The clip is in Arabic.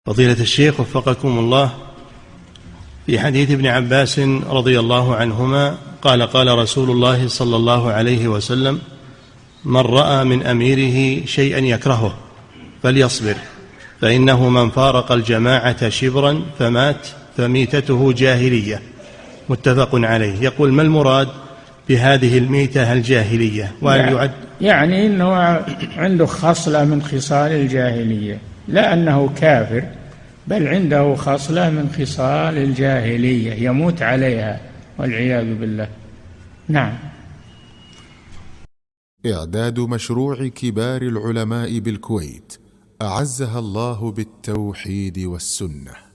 فضيلة الشيخ وفقكم الله، في حديث ابن عباس رضي الله عنهما قال قال رسول الله صلى الله عليه وسلم: من رأى من أميره شيئا يكرهه فليصبر، فإنه من فارق الجماعة شبرا فمات فميتته جاهلية. متفق عليه. يقول: ما المراد بهذه الميتة الجاهلية؟ وهل يعد يعني أنه عنده خصلة من خصال الجاهلية، لا أنه كافر، بل عنده خصلة من خصال الجاهلية يموت عليها والعياذ بالله. نعم. إعداد مشروع كبار العلماء بالكويت أعزها الله بالتوحيد والسنة.